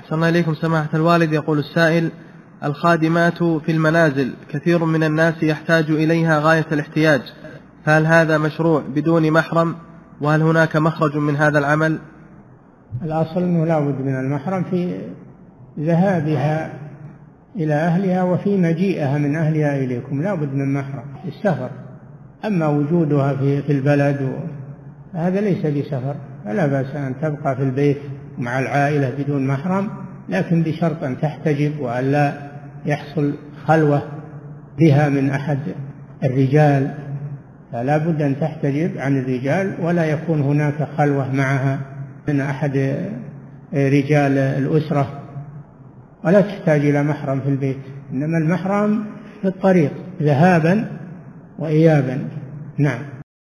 أحسن الله إليكم سماحة الوالد. يقول السائل: الخادمات في المنازل كثير من الناس يحتاج إليها غاية الاحتياج، فهل هذا مشروع بدون محرم؟ وهل هناك مخرج من هذا العمل؟ الأصل أنه لا بد من المحرم في ذهابها إلى أهلها وفي مجيئها من أهلها إليكم، لا بد من محرم في السفر. أما وجودها في البلد هذا ليس بسفر، فلا بأس أن تبقى في البيت مع العائلة بدون محرم، لكن بشرط أن تحتجب وأن لا يحصل خلوة بها من أحد الرجال، فلا بد أن تحتجب عن الرجال ولا يكون هناك خلوة معها من أحد رجال الأسرة، ولا تحتاج إلى محرم في البيت، إنما المحرم في الطريق ذهابا وإيابا. نعم.